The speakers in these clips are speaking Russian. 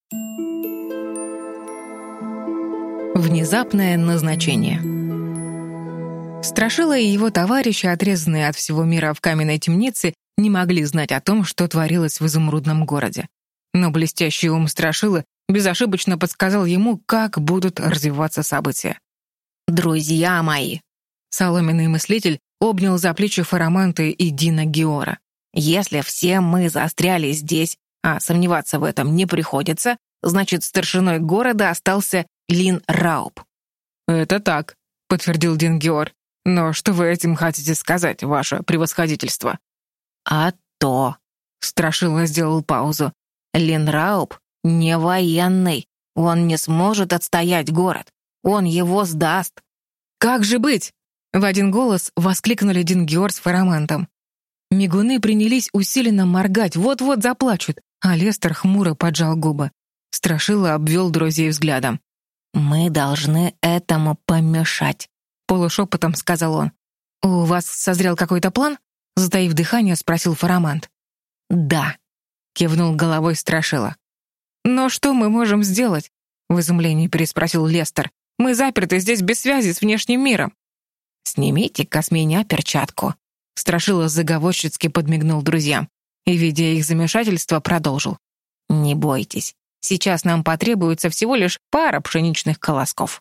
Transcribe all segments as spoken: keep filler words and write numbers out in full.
Внезапное назначение. Страшила и его товарищи, отрезанные от всего мира в каменной темнице, не могли знать о том, что творилось в изумрудном городе. Но блестящий ум Страшилы безошибочно подсказал ему, как будут развиваться события. «Друзья мои!» Соломенный мыслитель обнял за плечи Фараманта и Дина Геора. «Если все мы застряли здесь, а сомневаться в этом не приходится, значит, старшиной города остался Лин Рауб». «Это так», — подтвердил Дин Геор. «Но что вы этим хотите сказать, ваше превосходительство?» «А то...» — Страшила сделал паузу. «Лин Рауб не военный. Он не сможет отстоять город. Он его сдаст». «Как же быть?» — в один голос воскликнули Дин Геор с Фарамантом. Мигуны принялись усиленно моргать, вот-вот заплачут, а Лестер хмуро поджал губы. Страшила обвел друзей взглядом. «Мы должны этому помешать», — полушепотом сказал он. «У вас созрел какой-то план?» — затаив дыхание, спросил Фарамант. «Да», — кивнул головой Страшила. «Но что мы можем сделать?» — в изумлении переспросил Лестер. «Мы заперты здесь без связи с внешним миром». «Снимите-ка с меня перчатку», — Страшила заговорщицки подмигнул друзьям и, видя их замешательство, продолжил. «Не бойтесь. Сейчас нам потребуется всего лишь пара пшеничных колосков».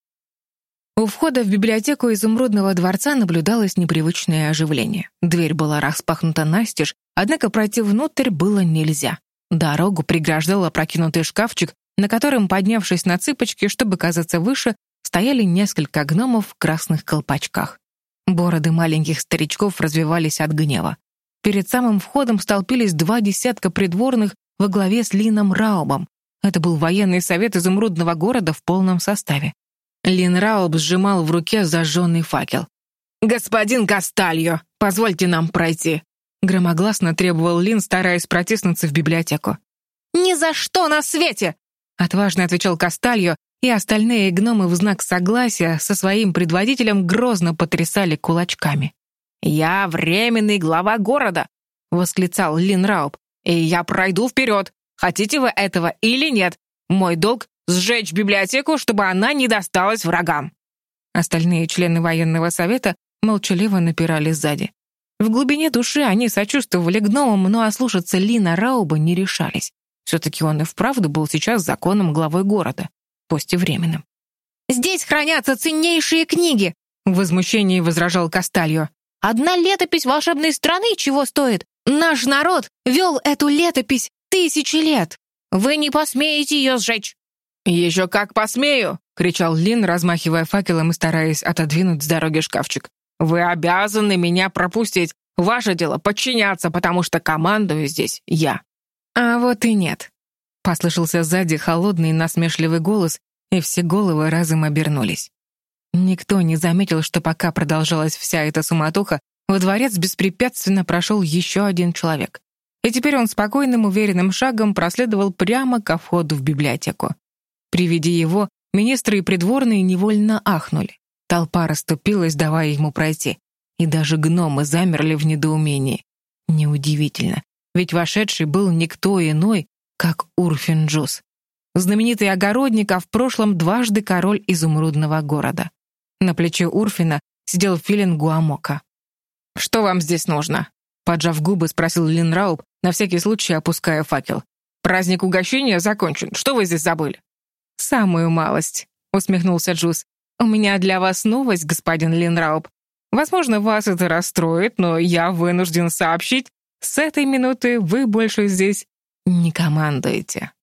У входа в библиотеку Изумрудного дворца наблюдалось непривычное оживление. Дверь была распахнута настежь, однако пройти внутрь было нельзя. Дорогу преграждал опрокинутый шкафчик, на котором, поднявшись на цыпочки, чтобы казаться выше, стояли несколько гномов в красных колпачках. Бороды маленьких старичков развивались от гнева. Перед самым входом столпились два десятка придворных во главе с Лином Раубом. Это был военный совет изумрудного города в полном составе. Лин Рауб сжимал в руке зажженный факел. «Господин Кастальо, позвольте нам пройти», — громогласно требовал Лин, стараясь протиснуться в библиотеку. «Ни за что на свете!» — отважно отвечал Кастальо, и остальные гномы в знак согласия со своим предводителем грозно потрясали кулачками. «Я временный глава города», — восклицал Лин Рауб, «и я пройду вперед. Хотите вы этого или нет? Мой долг — сжечь библиотеку, чтобы она не досталась врагам». Остальные члены военного совета молчаливо напирали сзади. В глубине души они сочувствовали гномам, но ослушаться Лина Рауба не решались. Все-таки он и вправду был сейчас законным главой города, пусть и временным. «Здесь хранятся ценнейшие книги!» — в возмущении возражал Кастальо. «Одна летопись волшебной страны чего стоит? Наш народ вел эту летопись тысячи лет. Вы не посмеете ее сжечь!» «Еще как посмею!» — кричал Лин, размахивая факелом и стараясь отодвинуть с дороги шкафчик. «Вы обязаны меня пропустить. Ваше дело подчиняться, потому что командую здесь я». «А вот и нет», — послышался сзади холодный насмешливый голос, и все головы разом обернулись. Никто не заметил, что пока продолжалась вся эта суматоха, во дворец беспрепятственно прошел еще один человек. И теперь он спокойным, уверенным шагом проследовал прямо ко входу в библиотеку. При виде его министры и придворные невольно ахнули. Толпа расступилась, давая ему пройти. И даже гномы замерли в недоумении. Неудивительно, ведь вошедший был никто иной, как Урфин Джус. Знаменитый огородник, а в прошлом дважды король изумрудного города. На плече Урфина сидел Филин Гуамока. «Что вам здесь нужно?» Поджав губы, спросил Лин Рауб, на всякий случай опуская факел. «Праздник угощения закончен. Что вы здесь забыли?» «Самую малость», — усмехнулся Джус. «У меня для вас новость, господин Лин Рауб. Возможно, вас это расстроит, но я вынужден сообщить, с этой минуты вы больше здесь не командуете».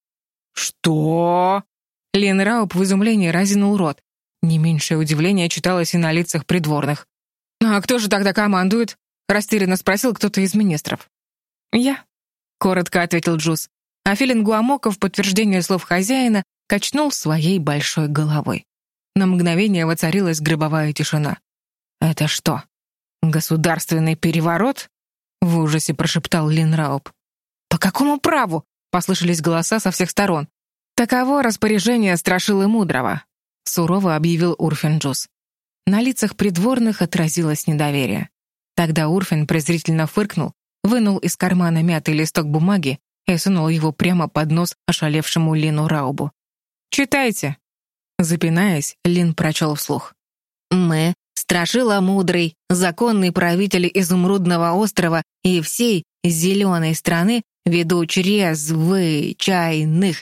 «Что?» Лин Рауб в изумлении разинул рот. Не меньшее удивление читалось и на лицах придворных. «А кто же тогда командует?» — растерянно спросил кто-то из министров. «Я», — коротко ответил Джус. А Филин Гуамока в подтверждение слов хозяина качнул своей большой головой. На мгновение воцарилась гробовая тишина. «Это что, государственный переворот?» — в ужасе прошептал Лин Рауб. «По какому праву?» — послышались голоса со всех сторон. «Таково распоряжение Страшилы Мудрого», — сурово объявил Урфин Джус. На лицах придворных отразилось недоверие. Тогда Урфин презрительно фыркнул, вынул из кармана мятый листок бумаги и сунул его прямо под нос ошалевшему Лину Раубу. «Читайте!» Запинаясь, Лин прочел вслух. «Мы, страшила мудрый, законный правитель Изумрудного острова и всей зеленой страны, ввиду чрезвычайных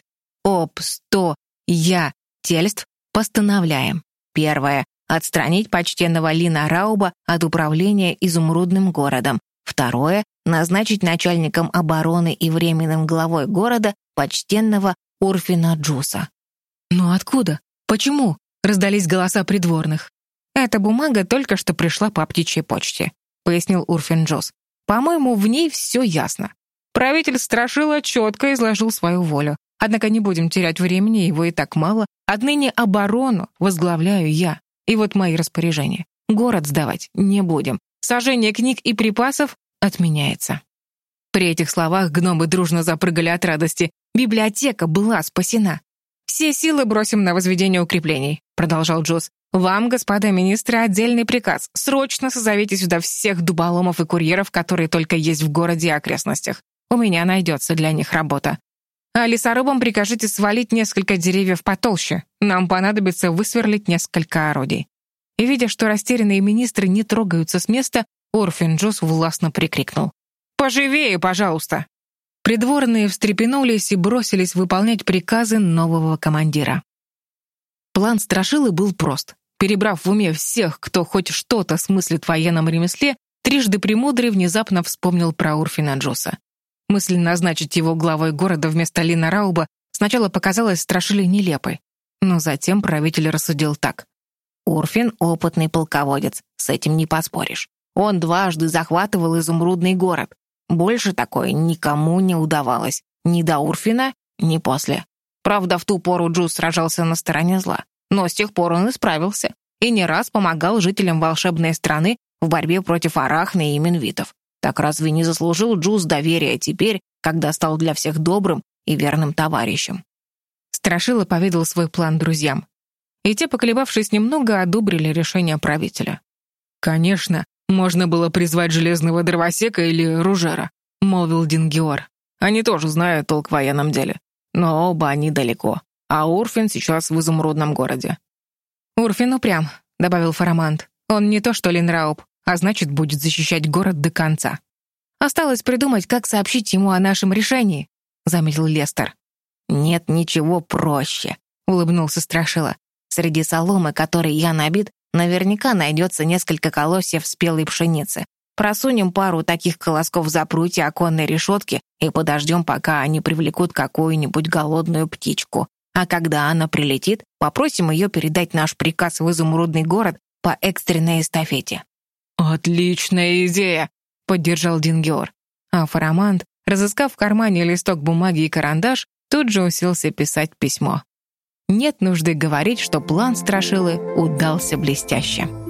обстоятельств постановляем. Первое. Отстранить почтенного Лина Рауба от управления Изумрудным городом. Второе. Назначить начальником обороны и временным главой города почтенного Урфина Джуса». «Но откуда? Почему?» — раздались голоса придворных. «Эта бумага только что пришла по птичьей почте», — пояснил Урфин Джус. «По-моему, в ней все ясно. Правитель Страшила четко изложил свою волю. Однако не будем терять времени, его и так мало. Отныне оборону возглавляю я. И вот мои распоряжения. Город сдавать не будем. Сожжение книг и припасов отменяется». При этих словах гномы дружно запрыгали от радости. Библиотека была спасена. «Все силы бросим на возведение укреплений», — продолжал Джус. «Вам, господа министры, отдельный приказ. Срочно созовите сюда всех дуболомов и курьеров, которые только есть в городе и окрестностях. У меня найдется для них работа. А лесорубам прикажите свалить несколько деревьев потолще. Нам понадобится высверлить несколько орудий». И, видя, что растерянные министры не трогаются с места, Урфин Джус властно прикрикнул: «Поживее, пожалуйста!» Придворные встрепенулись и бросились выполнять приказы нового командира. План Страшилы был прост. Перебрав в уме всех, кто хоть что-то смыслит в военном ремесле, трижды Премудрый внезапно вспомнил про Урфина Джуса. Мысль назначить его главой города вместо Лина Рауба сначала показалась Страшиле нелепой, но затем правитель рассудил так. Урфин — опытный полководец, с этим не поспоришь. Он дважды захватывал Изумрудный город. Больше такое никому не удавалось. Ни до Урфина, ни после. Правда, в ту пору Джус сражался на стороне зла. Но с тех пор он исправился и не раз помогал жителям волшебной страны в борьбе против арахны и минвитов. Так разве не заслужил Джус доверия теперь, когда стал для всех добрым и верным товарищем? Страшила поведал свой план друзьям. И те, поколебавшись немного, одобрили решение правителя. «Конечно, можно было призвать железного дровосека или ружера», — молвил Дингиор. «Они тоже знают толк в военном деле. Но оба они далеко. А Урфин сейчас в Изумрудном городе». «Урфин упрям», — добавил Фарамант. «Он не то что Лин Рауб, а значит, будет защищать город до конца». «Осталось придумать, как сообщить ему о нашем решении», — заметил Лестер. «Нет ничего проще», — улыбнулся Страшила. «Среди соломы, которой я набит, наверняка найдется несколько колосьев спелой пшеницы. Просунем пару таких колосков за прутья оконной решетки и подождем, пока они привлекут какую-нибудь голодную птичку. А когда она прилетит, попросим ее передать наш приказ в Изумрудный город по экстренной эстафете». «Отличная идея!» — поддержал Дингиор. А Фарамант, разыскав в кармане листок бумаги и карандаш, тут же уселся писать письмо. Нет нужды говорить, что план Страшилы удался блестяще.